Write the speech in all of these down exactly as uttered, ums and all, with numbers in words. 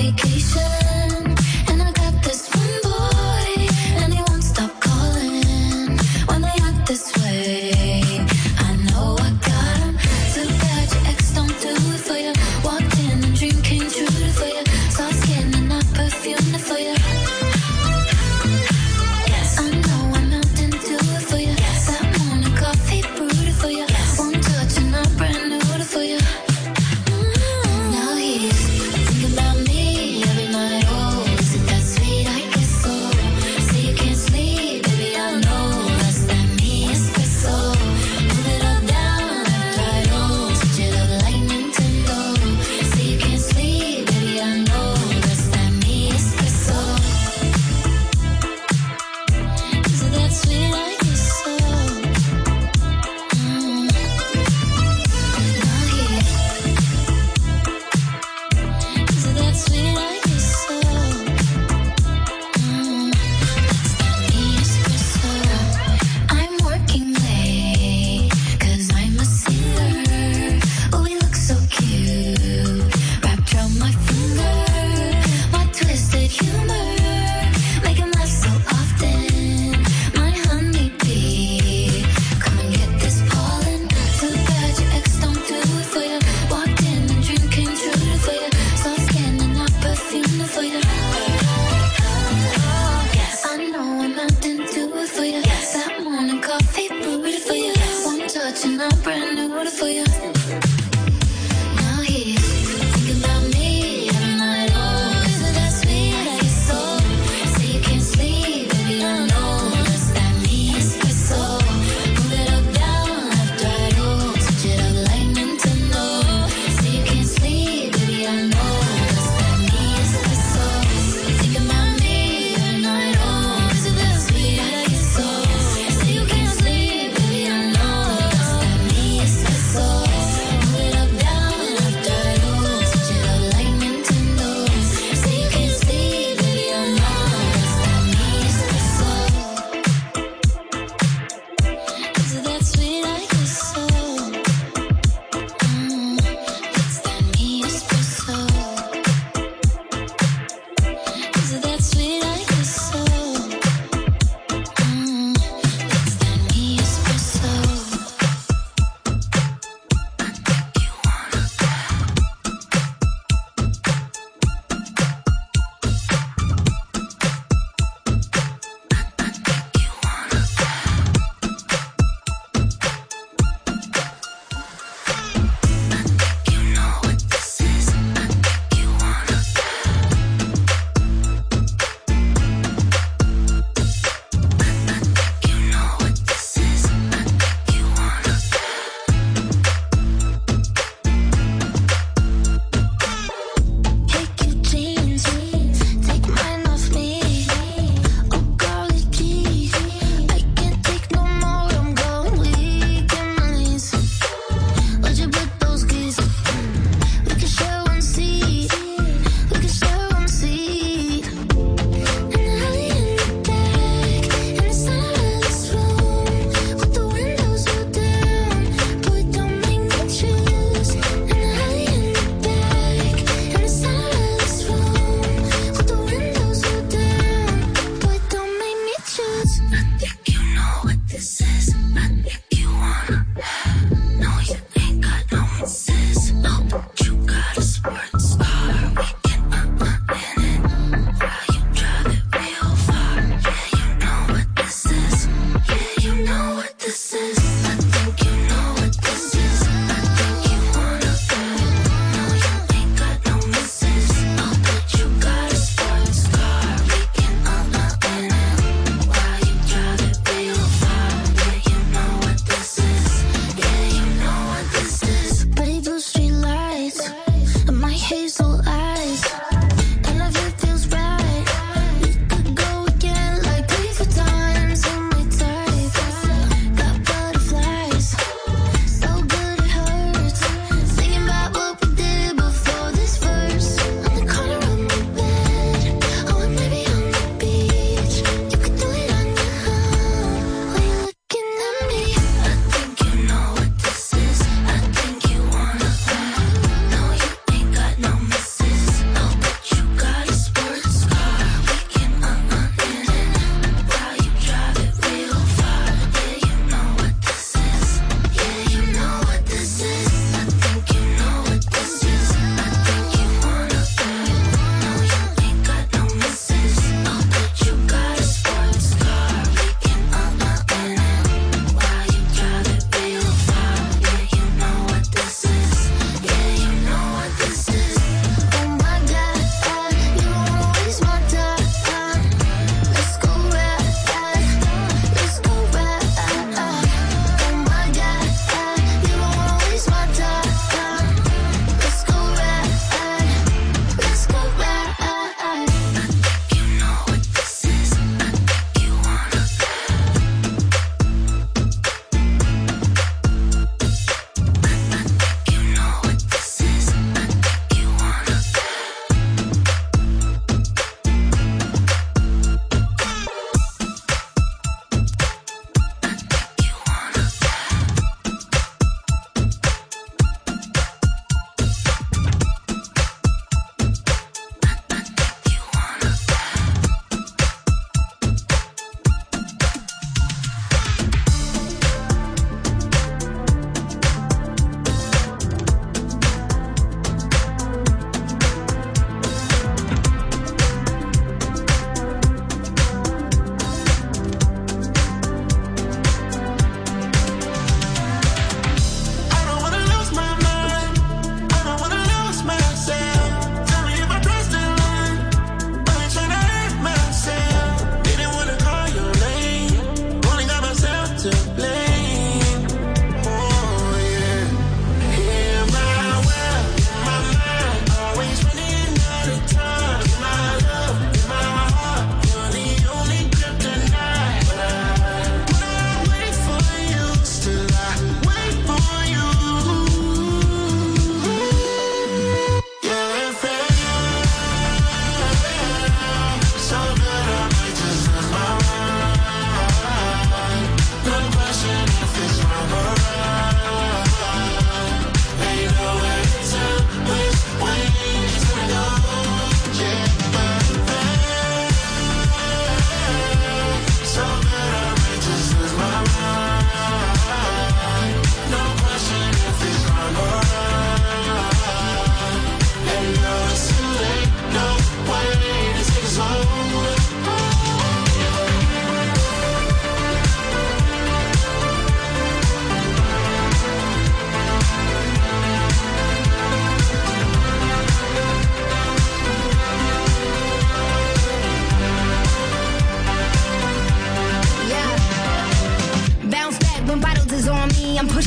So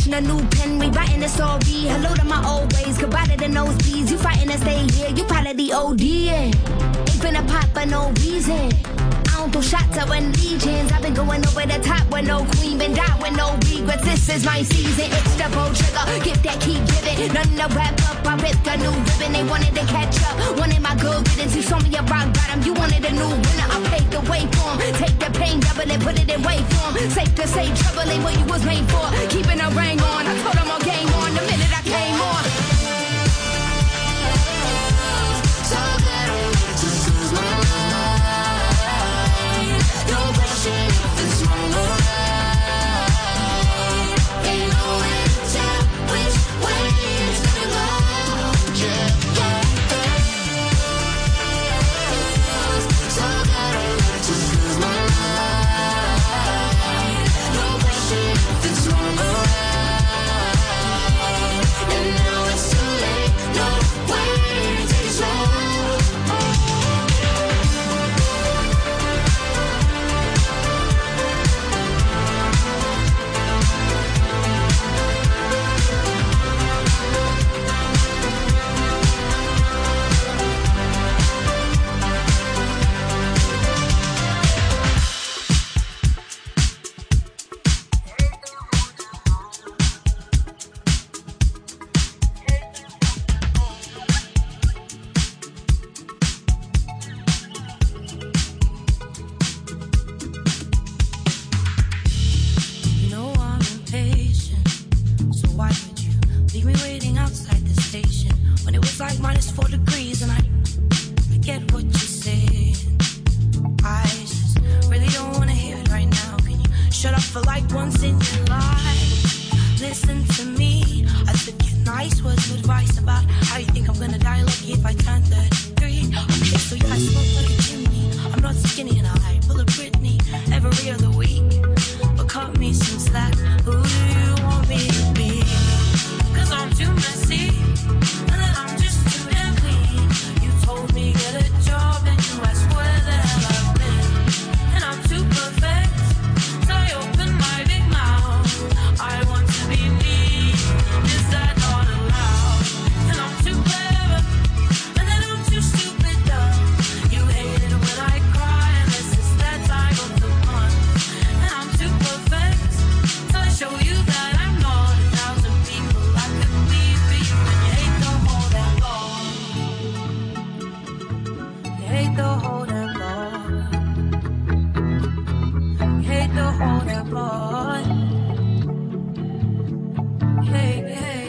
sketching a new pen, rewriting the story. Hello to my old ways, goodbye to the nosebleeds. You fighting to stay here, you part of the O D. Ain't finna pop for no reason. I don't throw shots out when legions. I've been going over the top with no queen, been down with no regrets. This is my season, it's the bow trigger. Get that, keep giving. Nothing to wrap up, I ripped a new ribbon. They wanted to catch up, wanted my good riddance. You saw me a rock bottom, you wanted a new winner. I paved the way for 'em. Take the pain, double it, put it in way form. Safe to say, trouble ain't what you was made for. Keeping a ring on, I told them all game on the minute I came on. So that I need to lose my mind. No question if it's wrong or right. Ain't no way to tell which way it's gonna go. Yeah, yeah, yeah. So that I need to lose my mind. No question if it's wrong or right. And now it's too late. No way to take it slow. You know I'm impatient, so why would you leave me waiting outside the station when it was like minus four degrees and I, I get what you're saying. I just really don't wanna hear it right now. Can you shut up for like once in your life? Listen to me. I took your nice words of advice about how you think I'm gonna die lucky if I turn thirty-three. Okay, so yeah, I smoke like a chimney. I'm not skinny and I pull a Britney every other week. But cut me some slack. Who do you want me to be? Cause I'm too messy, and then I'm just too damn clean. You told me get a job and you asked where the hell I've been. And I'm too perfect, so I open my big mouth. I want to be me, is that not allowed? And I'm too clever, and then I'm too stupid dumb. You hate it when I cry, and this is that I go to fun. And I'm too perfect, so I show you that I'm not a thousand people I could be for you. And you hate the whole damn law. You hate the whole damn law. You hate the whole damn law. Hey, hey.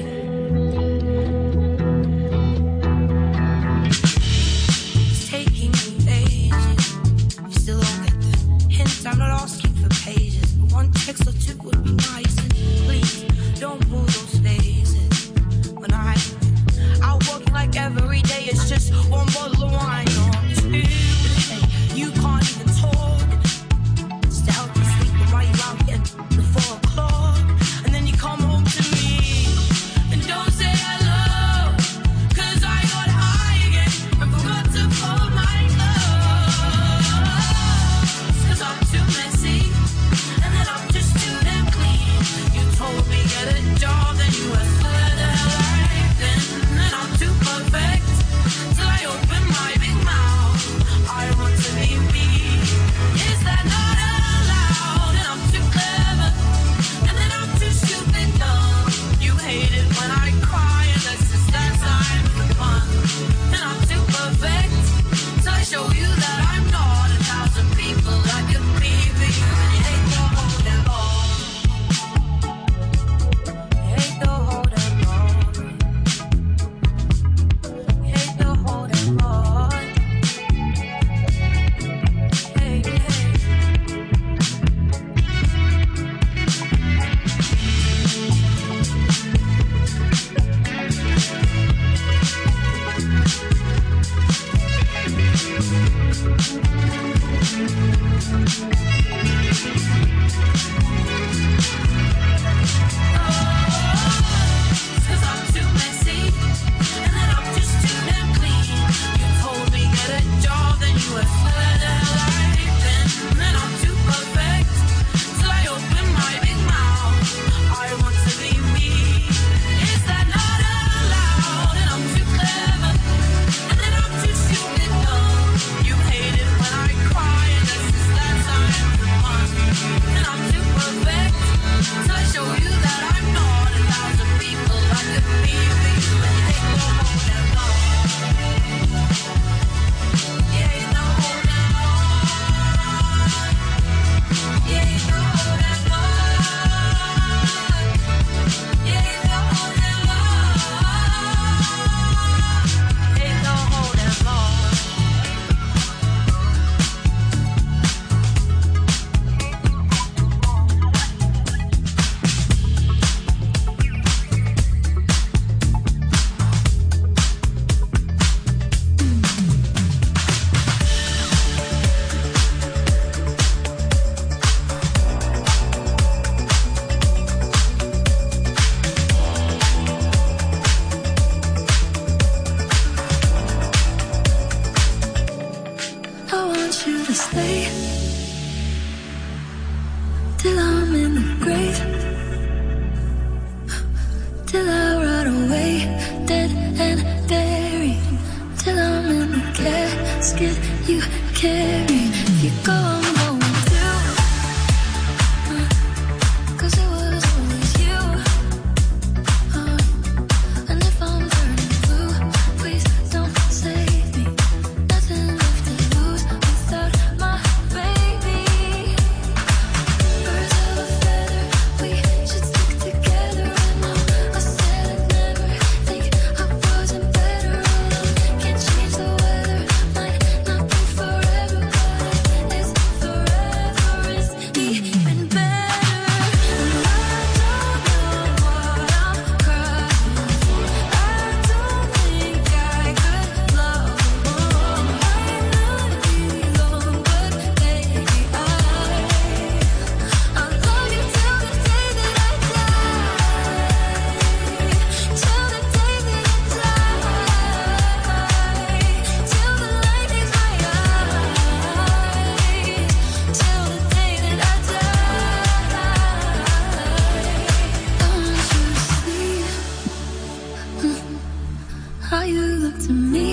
It's taking me ages. You still don't get the hint. I'm not asking for pages, but one text or two would be nice. And please don't pull those faces when I'm out working like every day. It's just one bottle of wine or two. Hey, you can't even talk. Stay out to sleep while you're out getting the four o'clock, and then you come home to me and don't say hello. Cause I got high again and forgot to fold my clothes. Cause I'm too messy, and then I'm just too damn clean. You told me get a job, then you asked where the hell I've been. And I'm too perfect, till I open my big mouth. I want to be me, is that not allowed? And I'm too clever, and then I'm too stupid dumb. You hate it when I cry, unless it's that time for fun. And I'm too perfect, so I show you that I'm not a thousand people I could be for you. And you hate the whole damn law. You hate the whole damn law. You hate the whole damn law. Hey, hey. Cause I'm too messy, and then I'm just too damn clean. You told me get a job, then you asked where the hell I've been. And I'm too perfect, till I open my big mouth. I want to be me, to stay till I'm in the grave, till I rot away, dead and buried, till I'm in the casket you carry. If you go, I'm going too, uh, 'cause it was always you, uh, and if I'm turning blue, please don't save me. Nothing left to lose without my baby. Birds of a feather, we should stick together. I know I said I'd never think I wasn't better alone. Can't change the weather, might not be forever, but it's forever is even better. And I don't know what I'm crying for. I don't think I could love more. Might not be long, but baby, I I'll love you till the day that I die, till the day that I die, till the light is my eyes, till the day that I die. I want you to see how you look to me.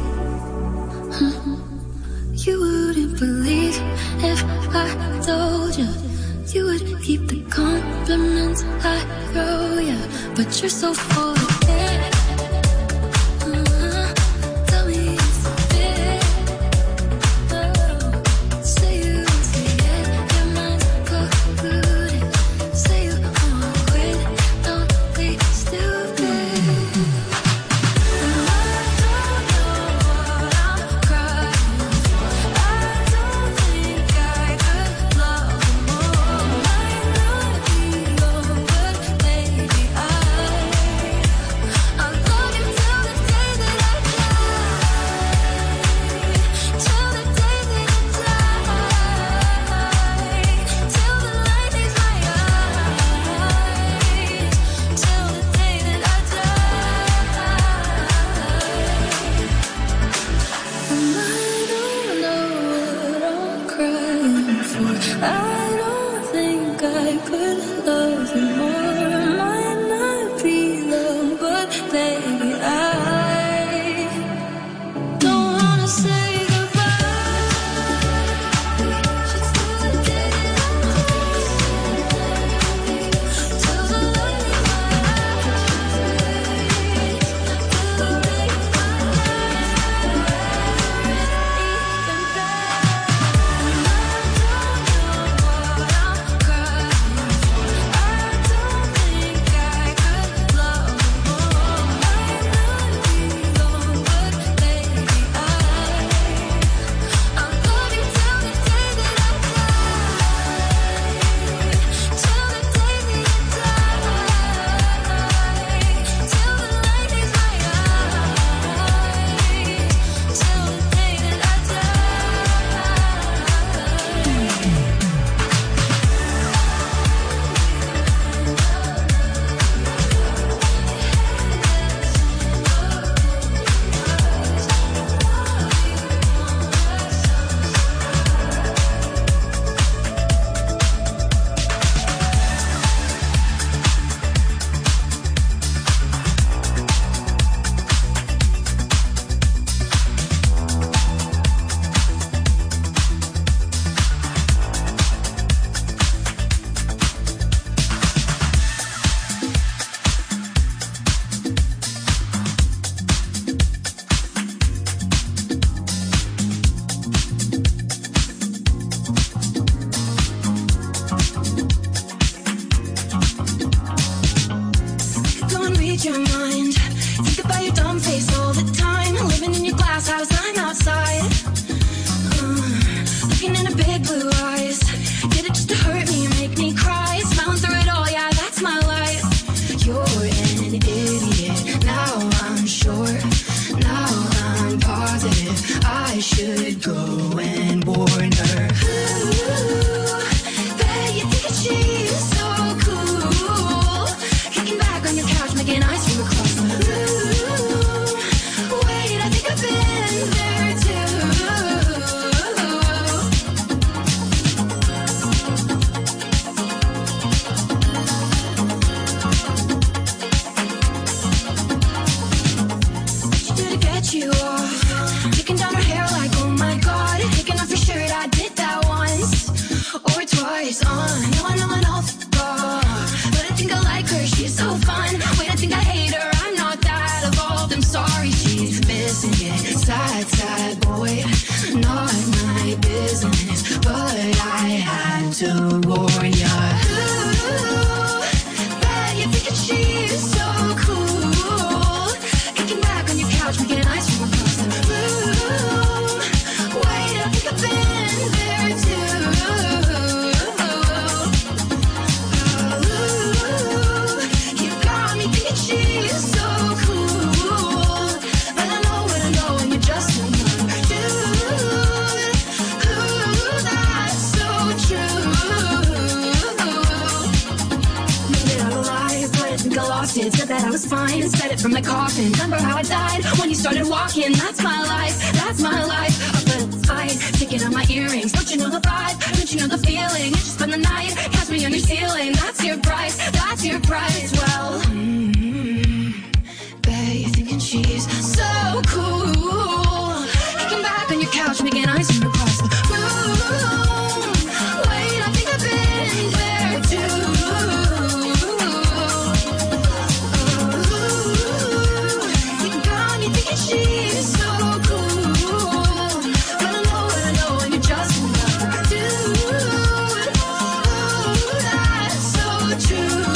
You wouldn't believe if I told you. You would keep the compliments I throw you, but you're so full of it. Uh-huh. Tell me it's a bit. Oh. Say you won't say it, your mind's polluted. Say you wanna quit, don't be stupid. And I don't know what I'm crying for. I don't think I could love more. Might not be long, but baby, I I'll love you till the day that I die, till the day that I die, till the light is my eyes, till the day that I die. And I don't know what I'm crying for. I don't think I could love you more. Might not be long, but baby, I don't wanna say goodbye. We should still the day that I die, till the light is my eyes, till the rain is my Don't read your mind. Think about your dumb face all the time. Living in your glass house, I'm outside. Uh, looking in her big blue eyes. Did it just to hurt me, make me cry. Smiling through it all, yeah, that's my life. You're an idiot. Now I'm sure. Now I'm positive. I should go and warn her. Ooh, bet you think that she's so cool. Kicking back on your couch, making ice cream across the room. Wait, I think I've been there too. was fine and said it from the coffin. Remember how I died when you started walking? That's my life, that's my life. A little fight, taking out my earrings. Don't you know the vibe? Don't you know the feeling? You just spend the night, catch me on your ceiling. That's your price, that's your price. Well, mm-hmm. Bet you're thinking she's so cool. Kicking back on your couch, making ice cream across the room. Wait, I think I've been there too. Ooh, you got me thinking she's so cool. But I know, I know, and you just will never do. Ooh, that's so true.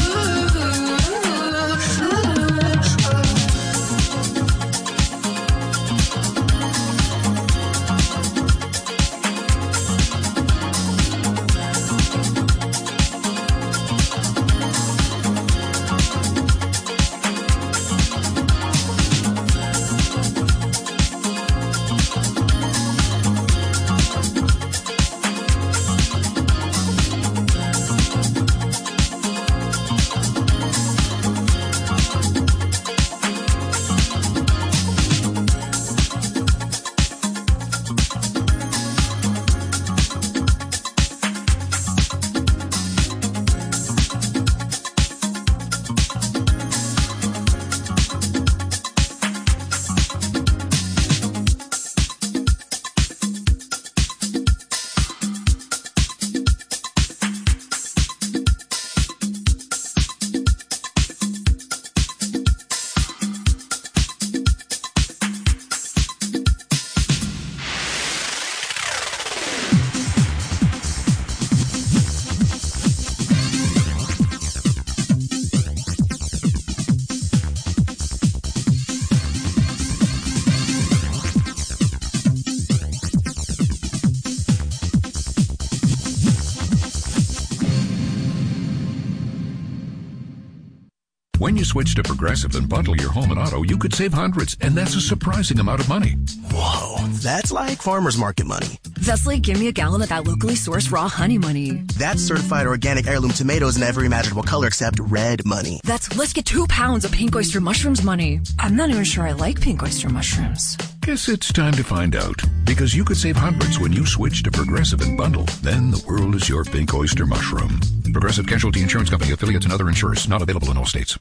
When you switch to Progressive and bundle your home and auto, you could save hundreds, and that's a surprising amount of money. Whoa, that's like farmer's market money. That's like give me a gallon of that locally sourced raw honey money. That's certified organic heirloom tomatoes in every imaginable color except red money. That's let's get two pounds of pink oyster mushrooms money. I'm not even sure I like pink oyster mushrooms. Guess it's time to find out, because you could save hundreds when you switch to Progressive and bundle. Then the world is your pink oyster mushroom. Progressive Casualty Insurance Company, affiliates, and other insurers. Not available in all states.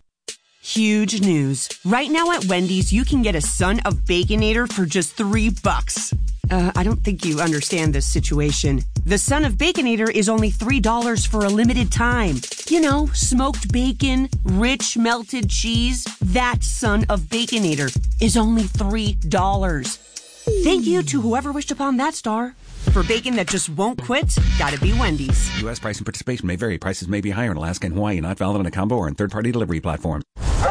Huge news. Right now at Wendy's, you can get a Son of Baconator for just three bucks. Uh, I don't think you understand this situation. The Son of Baconator is only three dollars for a limited time. You know, smoked bacon, rich melted cheese. That Son of Baconator is only three dollars. Thank you to whoever wished upon that star. For bacon that just won't quit, gotta be Wendy's. U S price and participation may vary. Prices may be higher in Alaska and Hawaii, not valid on a combo or in third-party delivery platform.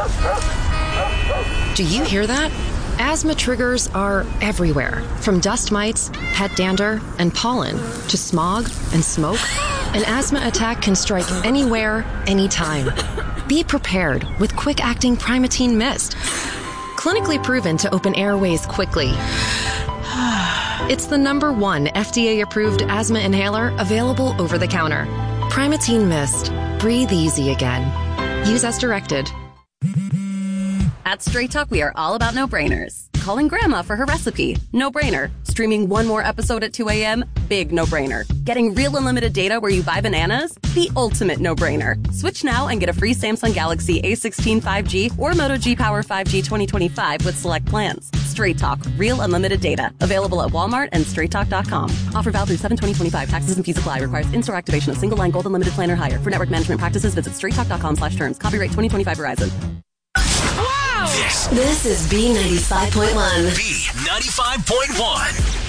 Do you hear that? Asthma triggers are everywhere, from dust mites, pet dander, and pollen, to smog and smoke. An asthma attack can strike anywhere, anytime. Be prepared with quick-acting Primatene Mist. Clinically proven to open airways quickly. It's the number one F D A-approved asthma inhaler available over the counter. Primatene Mist. Breathe easy again. Use as directed. At Straight Talk, we are all about no-brainers. Calling Grandma for her recipe? No-brainer. Streaming one more episode at two a.m.? Big no-brainer. Getting real unlimited data where you buy bananas? The ultimate no-brainer. Switch now and get a free Samsung Galaxy A sixteen five G or Moto G Power five G twenty twenty-five with select plans. Straight Talk. Real unlimited data. Available at Walmart and straight talk dot com. Offer valid through seven twenty twenty-five. Taxes and fees apply. Requires in-store activation of single line gold unlimited plan or higher. For network management practices, visit straight talk dot com slash terms. Copyright twenty twenty-five Verizon. This, this is B ninety-five point one. B ninety-five point one.